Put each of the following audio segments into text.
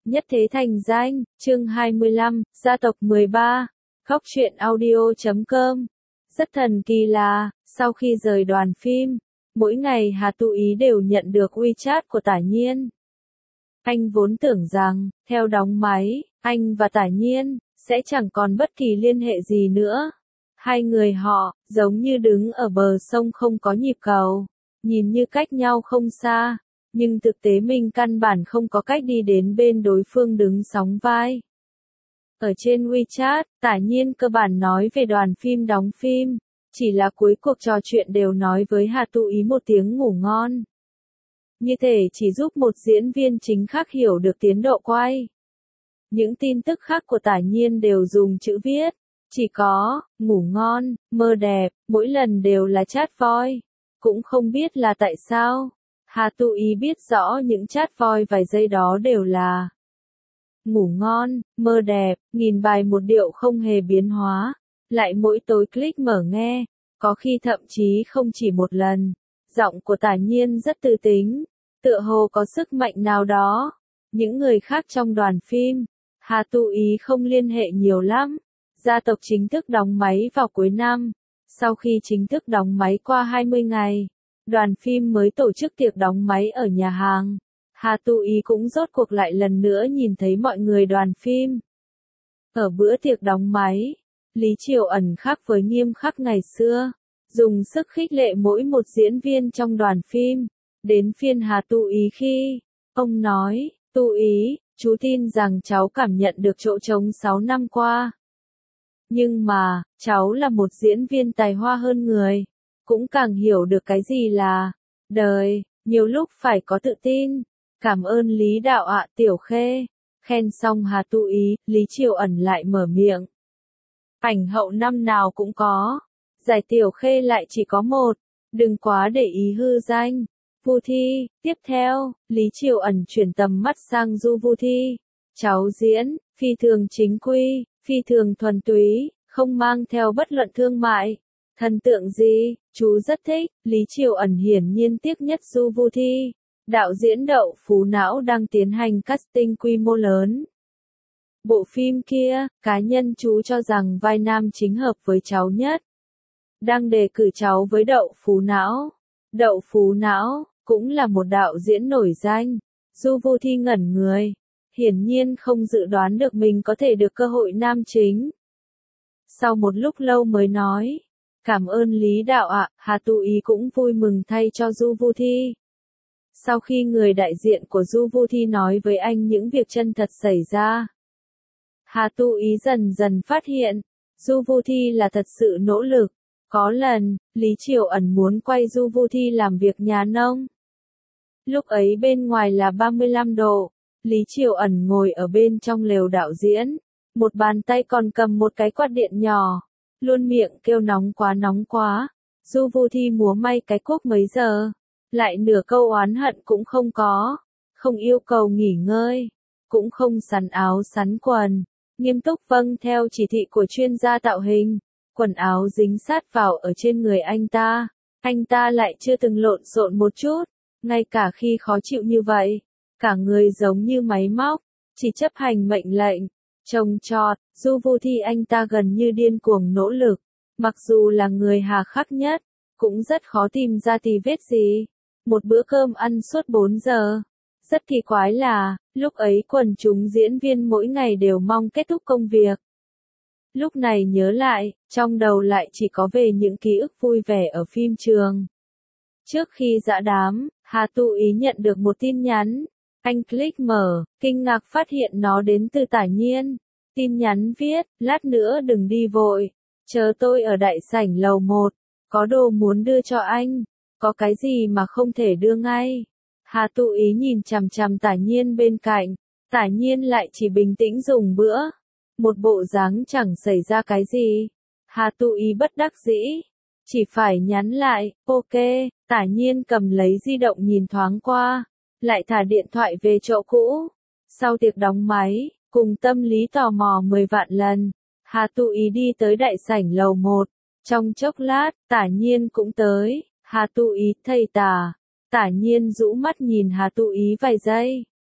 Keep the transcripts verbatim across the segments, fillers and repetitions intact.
Nhất thế thành danh, chương hai mươi lăm, gia tộc mười ba, khóc chuyện audio chấm com. Rất thần kỳ là, sau khi rời đoàn phim, mỗi ngày Hà Tu Ý đều nhận được WeChat của Tả Nhiên. Anh vốn tưởng rằng, theo đóng máy, anh và Tả Nhiên sẽ chẳng còn bất kỳ liên hệ gì nữa. Hai người họ, giống như đứng ở bờ sông không có nhịp cầu, nhìn như cách nhau không xa, nhưng thực tế mình căn bản không có cách đi đến bên đối phương đứng sóng vai. Ở trên WeChat, Tả Nhiên cơ bản nói về đoàn phim đóng phim, chỉ là cuối cuộc trò chuyện đều nói với Hà Tu Ý một tiếng ngủ ngon. Như thể chỉ giúp một diễn viên chính khác hiểu được tiến độ quay. Những tin tức khác của Tả Nhiên đều dùng chữ viết, chỉ có, ngủ ngon, mơ đẹp, mỗi lần đều là chat voice. Cũng không biết là tại sao, Hà Tu Ý biết rõ những chat voice vài giây đó đều là ngủ ngon, mơ đẹp, nghìn bài một điệu không hề biến hóa, lại mỗi tối click mở nghe, có khi thậm chí không chỉ một lần. Giọng của Tả Nhiên rất tư tính, tựa hồ có sức mạnh nào đó. Những người khác trong đoàn phim, Hà Tu Ý không liên hệ nhiều lắm. Gia tộc chính thức đóng máy vào cuối năm. Sau khi chính thức đóng máy qua hai mươi ngày, đoàn phim mới tổ chức tiệc đóng máy ở nhà hàng. Hà Tu Ý cũng rốt cuộc lại lần nữa nhìn thấy mọi người đoàn phim. Ở bữa tiệc đóng máy, Lý Triều Ẩn khác với nghiêm khắc ngày xưa, dùng sức khích lệ mỗi một diễn viên trong đoàn phim. Đến phiên Hà Tu Ý khi, ông nói, Tu Ý, chú tin rằng cháu cảm nhận được chỗ trống sáu năm qua. Nhưng mà, cháu là một diễn viên tài hoa hơn người, cũng càng hiểu được cái gì là đời, nhiều lúc phải có tự tin. Cảm ơn Lý đạo ạ Tiểu Khê. Khen xong Hà Tu Ý, Lý Triều Ẩn lại mở miệng. Ảnh hậu năm nào cũng có, giải Tiểu Khê lại chỉ có một, đừng quá để ý hư danh. Vu Thi, tiếp theo, Lý Triều Ẩn chuyển tầm mắt sang Du Vu Thi. Cháu diễn, phi thường chính quy, phi thường thuần túy, không mang theo bất luận thương mại. Thần tượng gì, chú rất thích. Lý Triều Ẩn hiển nhiên tiếc nhất Du Vu Thi. Đạo diễn Đậu Phú Não đang tiến hành casting quy mô lớn. Bộ phim kia, cá nhân chú cho rằng vai nam chính hợp với cháu nhất. Đang đề cử cháu với Đậu Phú Não. Đậu Phú Não, cũng là một đạo diễn nổi danh. Du Vu Thi ngẩn người. Hiển nhiên không dự đoán được mình có thể được cơ hội nam chính. Sau một lúc lâu mới nói. Cảm ơn Lý đạo ạ, Hà Tu Ý cũng vui mừng thay cho Du Vu Thi. Sau khi người đại diện của Du Vu Thi nói với anh những việc chân thật xảy ra, Hà Tu Ý dần dần phát hiện, Du Vu Thi là thật sự nỗ lực. Có lần, Lý Triều Ẩn muốn quay Du Vu Thi làm việc nhà nông. Lúc ấy bên ngoài là ba mươi lăm độ, Lý Triều Ẩn ngồi ở bên trong lều đạo diễn, một bàn tay còn cầm một cái quạt điện nhỏ, luôn miệng kêu nóng quá nóng quá. Du Vu Thi múa may cái cuốc mấy giờ, lại nửa câu oán hận cũng không có, không yêu cầu nghỉ ngơi, cũng không sắn áo sắn quần, nghiêm túc vâng theo chỉ thị của chuyên gia tạo hình. Quần áo dính sát vào ở trên người anh ta, anh ta lại chưa từng lộn xộn một chút, ngay cả khi khó chịu như vậy, cả người giống như máy móc, chỉ chấp hành mệnh lệnh. Trông trọt, Du Vu Thi anh ta gần như điên cuồng nỗ lực, mặc dù là người hà khắc nhất, cũng rất khó tìm ra tì vết gì. Một bữa cơm ăn suốt bốn giờ. Rất kỳ quái là, lúc ấy quần chúng diễn viên mỗi ngày đều mong kết thúc công việc. Lúc này nhớ lại, trong đầu lại chỉ có về những ký ức vui vẻ ở phim trường. Trước khi dã đám, Hà Tu Ý nhận được một tin nhắn. Anh click mở, kinh ngạc phát hiện nó đến từ Tả Nhiên. Tin nhắn viết, lát nữa đừng đi vội, chờ tôi ở đại sảnh lầu một, có đồ muốn đưa cho anh, có cái gì mà không thể đưa ngay. Hà Tu Ý nhìn chằm chằm Tả Nhiên bên cạnh, Tả Nhiên lại chỉ bình tĩnh dùng bữa. Một bộ dáng chẳng xảy ra cái gì. Hà Tu Ý bất đắc dĩ, chỉ phải nhắn lại, ok. Tả Nhiên cầm lấy di động nhìn thoáng qua, lại thả điện thoại về chỗ cũ. Sau tiệc đóng máy, cùng tâm lý tò mò mười vạn lần, Hà Tu Ý đi tới đại sảnh lầu một. Trong chốc lát, Tả Nhiên cũng tới. Hà Tu Ý, thầy Tả. Tả Nhiên rũ mắt nhìn Hà Tu Ý vài giây,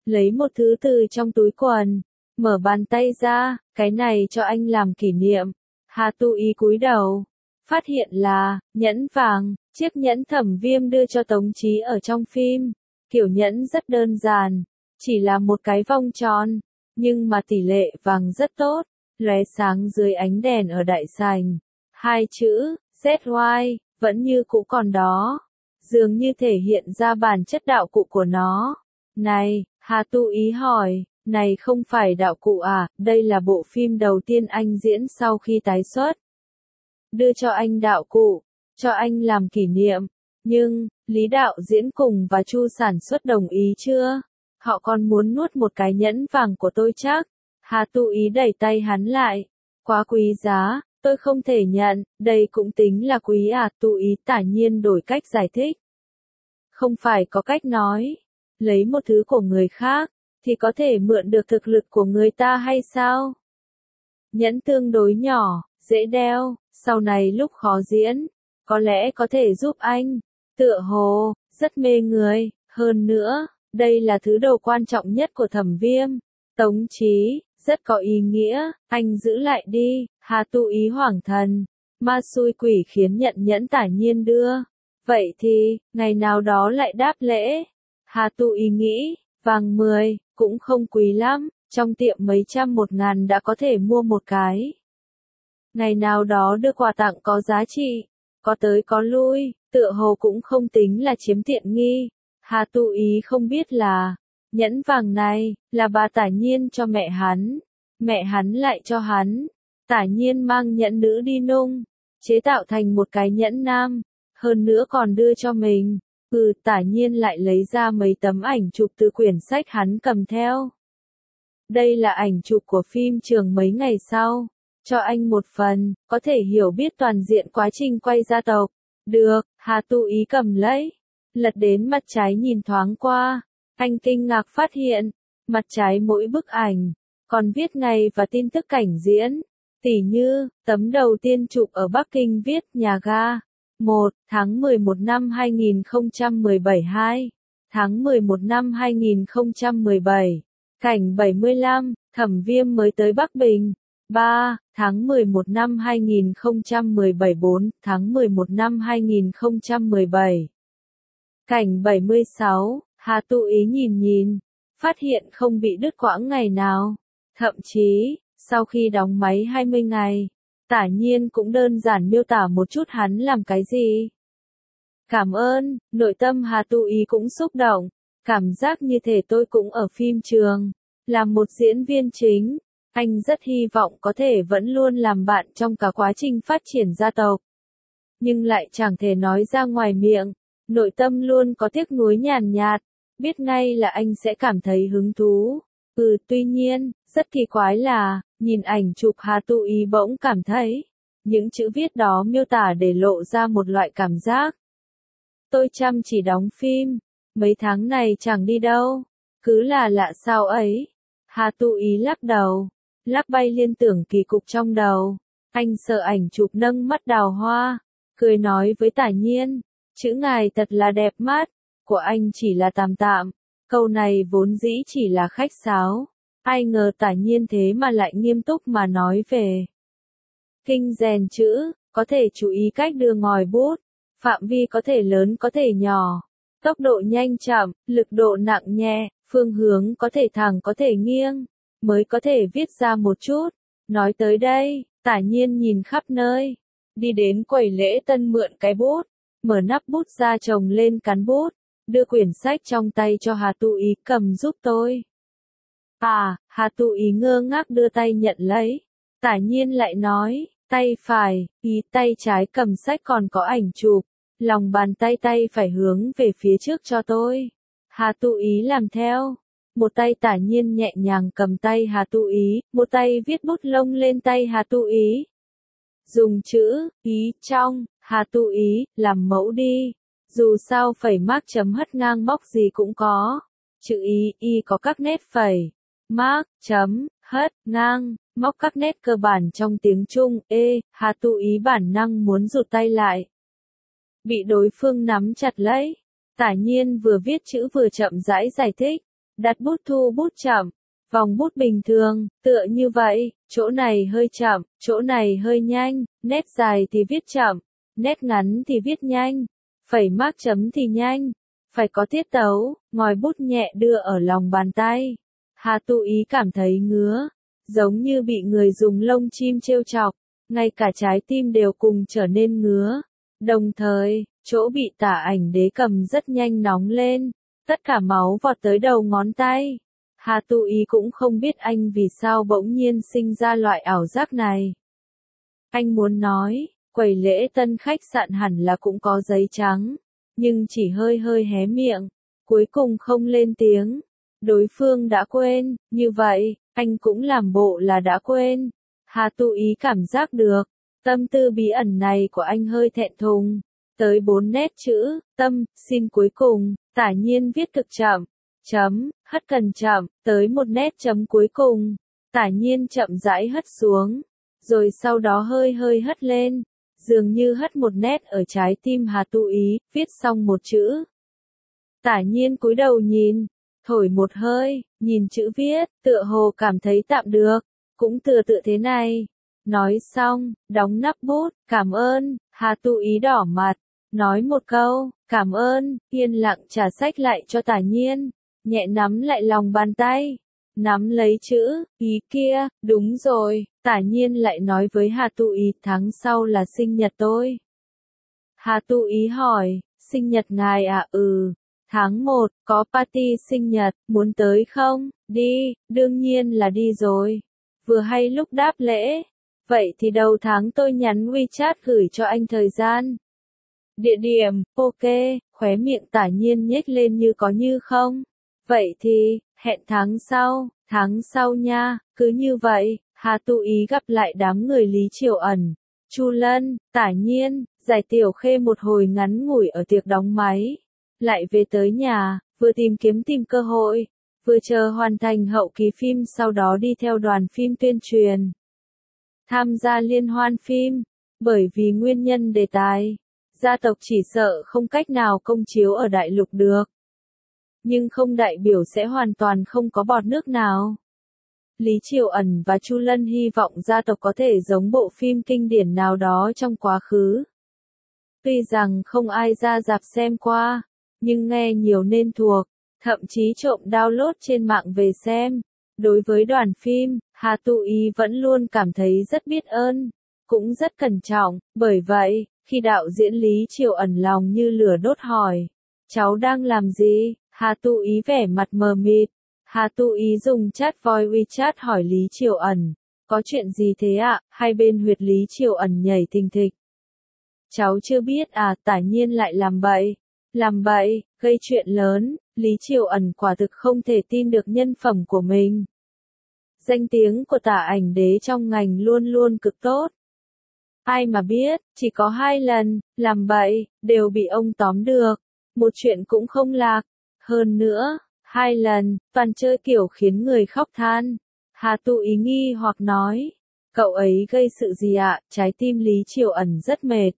lấy một thứ từ trong túi quần, mở bàn tay ra, cái này cho anh làm kỷ niệm. Hà Tu Ý cúi đầu, phát hiện là nhẫn vàng, chiếc nhẫn Thẩm Viêm đưa cho Tống Chí ở trong phim. Kiểu nhẫn rất đơn giản, chỉ là một cái vòng tròn, nhưng mà tỷ lệ vàng rất tốt, lóe sáng dưới ánh đèn ở đại sảnh. Hai chữ Z Y vẫn như cũ còn đó, dường như thể hiện ra bản chất đạo cụ của nó. Này, Hà Tu Ý hỏi, này không phải đạo cụ à, đây là bộ phim đầu tiên anh diễn sau khi tái xuất. Đưa cho anh đạo cụ, cho anh làm kỷ niệm, nhưng, Lý đạo diễn cùng và Chu sản xuất đồng ý chưa? Họ còn muốn nuốt một cái nhẫn vàng của tôi chắc. Hà Tu Ý đẩy tay hắn lại, quá quý giá, tôi không thể nhận, đây cũng tính là quý à, Tu Ý tả nhiên đổi cách giải thích. Không phải có cách nói, lấy một thứ của người khác, thì có thể mượn được thực lực của người ta hay sao? Nhẫn tương đối nhỏ, dễ đeo, sau này lúc khó diễn, có lẽ có thể giúp anh, tựa hồ, rất mê người, hơn nữa, đây là thứ đồ quan trọng nhất của Thẩm Viêm. Tống Chí, rất có ý nghĩa, anh giữ lại đi. Hà Tu Ý hoảng thần, ma xui quỷ khiến nhận nhẫn tả nhiên đưa. Vậy thì, ngày nào đó lại đáp lễ. Hà Tu Ý nghĩ, vàng mười, cũng không quý lắm, trong tiệm mấy trăm một ngàn đã có thể mua một cái. Ngày nào đó đưa quà tặng có giá trị, có tới có lui, tựa hồ cũng không tính là chiếm tiện nghi. Hà Tu Ý không biết là, nhẫn vàng này, là bà tả nhiên cho mẹ hắn, mẹ hắn lại cho hắn. Tả nhiên mang nhẫn nữ đi nung, chế tạo thành một cái nhẫn nam, hơn nữa còn đưa cho mình. Ừ, tả nhiên lại lấy ra mấy tấm ảnh chụp từ quyển sách hắn cầm theo. Đây là ảnh chụp của phim trường mấy ngày sau. Cho anh một phần, có thể hiểu biết toàn diện quá trình quay gia tộc. Được, Hà Tu Ý cầm lấy, lật đến mặt trái nhìn thoáng qua. Anh kinh ngạc phát hiện, mặt trái mỗi bức ảnh, còn viết ngày và tin tức cảnh diễn. Tỉ như, tấm đầu tiên chụp ở Bắc Kinh viết nhà ga. một tháng mười một năm hai nghìn không trăm mười bảy hai tháng mười một năm hai nghìn không trăm mười bảy. Cảnh bảy mươi lăm, Thẩm Viêm mới tới Bắc Bình. ba tháng mười một năm hai nghìn không trăm mười bảy. bốn tháng mười một năm hai nghìn không trăm mười bảy. Cảnh bảy mươi sáu, Hà Tu Ý nhìn nhìn, phát hiện không bị đứt quãng ngày nào. Thậm chí, sau khi đóng máy hai mươi ngày, tả nhiên cũng đơn giản miêu tả một chút hắn làm cái gì. Cảm ơn, nội tâm Hà Tu Ý cũng xúc động, cảm giác như thể tôi cũng ở phim trường, làm một diễn viên chính. Anh rất hy vọng có thể vẫn luôn làm bạn trong cả quá trình phát triển gia tộc. Nhưng lại chẳng thể nói ra ngoài miệng, nội tâm luôn có tiếc nuối nhàn nhạt, biết ngay là anh sẽ cảm thấy hứng thú. Ừ, tuy nhiên, rất kỳ quái là, nhìn ảnh chụp Hà Tu Ý bỗng cảm thấy, những chữ viết đó miêu tả để lộ ra một loại cảm giác. Tôi chăm chỉ đóng phim, mấy tháng này chẳng đi đâu, cứ là lạ sao ấy. Hà Tu Ý lắc đầu, lắc bay liên tưởng kỳ cục trong đầu. Anh sợ ảnh chụp nâng mắt đào hoa, cười nói với tả nhiên, chữ ngài thật là đẹp mắt, của anh chỉ là tạm tạm. Câu này vốn dĩ chỉ là khách sáo, ai ngờ tả nhiên thế mà lại nghiêm túc mà nói về. Kinh rèn chữ, có thể chú ý cách đưa ngòi bút, phạm vi có thể lớn có thể nhỏ, tốc độ nhanh chậm, lực độ nặng nhẹ, phương hướng có thể thẳng có thể nghiêng, mới có thể viết ra một chút. Nói tới đây, tả nhiên nhìn khắp nơi, đi đến quầy lễ tân mượn cái bút, mở nắp bút ra chồng lên cán bút, đưa quyển sách trong tay cho Hà Tu Ý cầm giúp tôi. À, Hà Tu Ý ngơ ngác đưa tay nhận lấy, tả nhiên lại nói, tay phải, ý tay trái cầm sách còn có ảnh chụp, lòng bàn tay tay phải hướng về phía trước cho tôi. Hà Tu Ý làm theo, một tay tả nhiên nhẹ nhàng cầm tay Hà Tu Ý, một tay viết bút lông lên tay Hà Tu Ý. Dùng chữ, ý trong, Hà Tu Ý, làm mẫu đi. Dù sao phẩy mác chấm hất ngang móc gì cũng có. Chữ ý, y có các nét phẩy, mác, chấm, hất, ngang, móc các nét cơ bản trong tiếng Trung. Ê, Hà Tu Ý bản năng muốn rụt tay lại. Bị đối phương nắm chặt lấy. Tả nhiên vừa viết chữ vừa chậm rãi giải thích. đặt bút thu bút chậm, vòng bút bình thường, tựa như vậy, chỗ này hơi chậm, chỗ này hơi nhanh, nét dài thì viết chậm, nét ngắn thì viết nhanh, phẩy mác chấm thì nhanh, phải có tiết tấu, ngòi bút nhẹ đưa ở lòng bàn tay. Hà Tu Ý cảm thấy ngứa, giống như bị người dùng lông chim trêu chọc, ngay cả trái tim đều cùng trở nên ngứa. Đồng thời, chỗ bị Tả Ảnh Đế cầm rất nhanh nóng lên, tất cả máu vọt tới đầu ngón tay. Hà Tu Ý cũng không biết anh vì sao bỗng nhiên sinh ra loại ảo giác này. Anh muốn nói, quầy lễ tân khách sạn hẳn là cũng có giấy trắng, nhưng chỉ hơi hơi hé miệng, cuối cùng không lên tiếng. Đối phương đã quên, như vậy, anh cũng làm bộ là đã quên. Hà Tu Ý cảm giác được, tâm tư bí ẩn này của anh hơi thẹn thùng. Tới bốn nét chữ, tâm, xin cuối cùng, Tả Nhiên viết cực chậm, chấm, hất cần chậm, tới một nét chấm cuối cùng, Tả Nhiên chậm rãi hất xuống, rồi sau đó hơi hơi hất lên, dường như hất một nét ở trái tim Hà Tu Ý, viết xong một chữ. Tả Nhiên cúi đầu nhìn, thổi một hơi, nhìn chữ viết, tựa hồ cảm thấy tạm được, cũng tựa tựa thế này. Nói xong, đóng nắp bút, cảm ơn, Hà Tu Ý đỏ mặt, nói một câu, cảm ơn, yên lặng trả sách lại cho Tả Nhiên, nhẹ nắm lại lòng bàn tay, nắm lấy chữ, ý kia, đúng rồi, Tả Nhiên lại nói với Hà Tu Ý tháng sau là sinh nhật tôi. Hà Tu Ý hỏi, sinh nhật ngài à? Ừ, tháng một, có party sinh nhật, muốn tới không? Đi, đương nhiên là đi rồi. Vừa hay lúc đáp lễ. Vậy thì đầu tháng tôi nhắn WeChat gửi cho anh thời gian. Địa điểm, ok, khóe miệng Tả Nhiên nhếch lên như có như không. Vậy thì, hẹn tháng sau, tháng sau nha, cứ như vậy, Hà Tu Ý gặp lại đám người Lý Triều Ẩn, Chu Lân, Tả Nhiên, Giải Tiểu Khê một hồi ngắn ngủi ở tiệc đóng máy. Lại về tới nhà, vừa tìm kiếm tìm cơ hội, vừa chờ hoàn thành hậu kỳ phim sau đó đi theo đoàn phim tuyên truyền. Tham gia liên hoan phim, bởi vì nguyên nhân đề tài, gia tộc chỉ sợ không cách nào công chiếu ở đại lục được. Nhưng không đại biểu sẽ hoàn toàn không có bọt nước nào. Lý Triều Ẩn và Chu Lân hy vọng gia tộc có thể giống bộ phim kinh điển nào đó trong quá khứ. Tuy rằng không ai ra rạp xem qua, nhưng nghe nhiều nên thuộc, thậm chí trộm download trên mạng về xem. Đối với đoàn phim, Hà Tu Ý vẫn luôn cảm thấy rất biết ơn, cũng rất cẩn trọng, bởi vậy, khi đạo diễn Lý Triều Ẩn lòng như lửa đốt hỏi, cháu đang làm gì? Hà Tu Ý vẻ mặt mờ mịt. Hà Tu Ý dùng chat voice WeChat hỏi Lý Triều Ẩn, có chuyện gì thế ạ? Hai bên huyệt Lý Triều Ẩn nhảy thình thịch. Cháu chưa biết à? Tả Nhiên lại làm bậy. Làm bậy, gây chuyện lớn, Lý Triều Ẩn quả thực không thể tin được nhân phẩm của mình. Danh tiếng của Tả Ảnh Đế trong ngành luôn luôn cực tốt. Ai mà biết, chỉ có hai lần, làm bậy, đều bị ông tóm được. Một chuyện cũng không lạc. Hơn nữa, hai lần, toàn chơi kiểu khiến người khóc than. Hà Tu Ý nghi hoặc nói, cậu ấy gây sự gì ạ? Trái tim Lý Triều Ẩn rất mệt.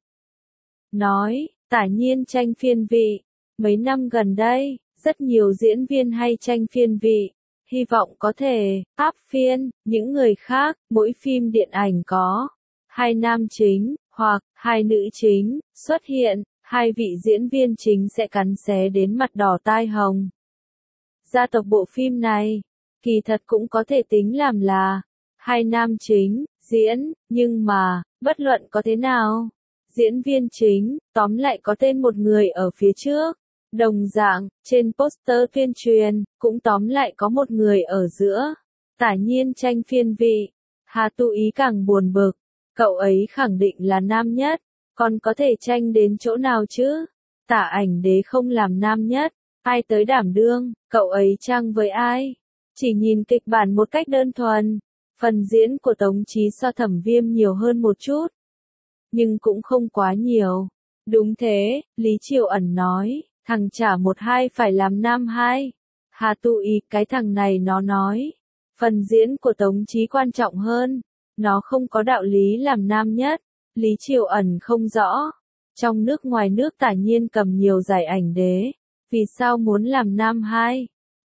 Nói, Tả Nhiên tranh phiên vị. Mấy năm gần đây, rất nhiều diễn viên hay tranh phiên vị. Hy vọng có thể áp phiên những người khác, mỗi phim điện ảnh có hai nam chính, hoặc hai nữ chính, xuất hiện, hai vị diễn viên chính sẽ cắn xé đến mặt đỏ tai hồng. Gia tộc bộ phim này, kỳ thật cũng có thể tính làm là hai nam chính, diễn, nhưng mà, bất luận có thế nào, diễn viên chính, tóm lại có tên một người ở phía trước. Đồng dạng, trên poster tuyên truyền, cũng tóm lại có một người ở giữa. Tả Nhiên tranh phiên vị. Hà Tu Ý càng buồn bực. Cậu ấy khẳng định là nam nhất. Còn có thể tranh đến chỗ nào chứ? Tả Ảnh Đế không làm nam nhất. Ai tới đảm đương, cậu ấy trang với ai? Chỉ nhìn kịch bản một cách đơn thuần. Phần diễn của Tống Chí so Thẩm Viêm nhiều hơn một chút. Nhưng cũng không quá nhiều. Đúng thế, Lý Triều Ẩn nói. Thằng trả một hai phải làm nam hai. Hà Tu Ý, cái thằng này nó nói. Phần diễn của Tống Chí quan trọng hơn. Nó không có đạo lý làm nam nhất. Lý Triều Ẩn không rõ. Trong nước ngoài nước Tả Nhiên cầm nhiều giải ảnh đế. Vì sao muốn làm nam hai?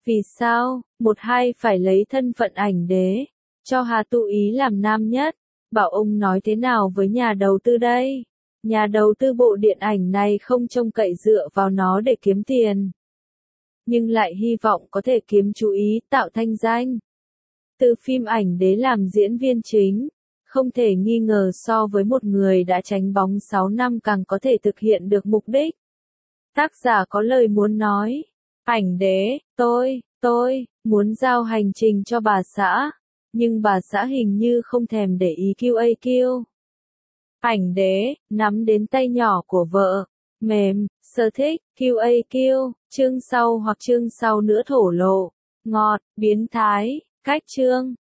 Vì sao, một hai phải lấy thân phận ảnh đế, cho Hà Tu Ý làm nam nhất, bảo ông nói thế nào với nhà đầu tư đây? Nhà đầu tư bộ điện ảnh này không trông cậy dựa vào nó để kiếm tiền, nhưng lại hy vọng có thể kiếm chú ý, tạo thanh danh. Từ phim ảnh đế làm diễn viên chính, không thể nghi ngờ so với một người đã tránh bóng sáu năm càng có thể thực hiện được mục đích. Tác giả có lời muốn nói, ảnh đế, tôi, tôi, muốn giao hành trình cho bà xã, nhưng bà xã hình như không thèm để ý quy a quy. Ảnh đế, nắm đến tay nhỏ của vợ, mềm, sở thích, quy a quy, chương sau hoặc chương sau nữa thổ lộ, ngọt, biến thái, cách chương.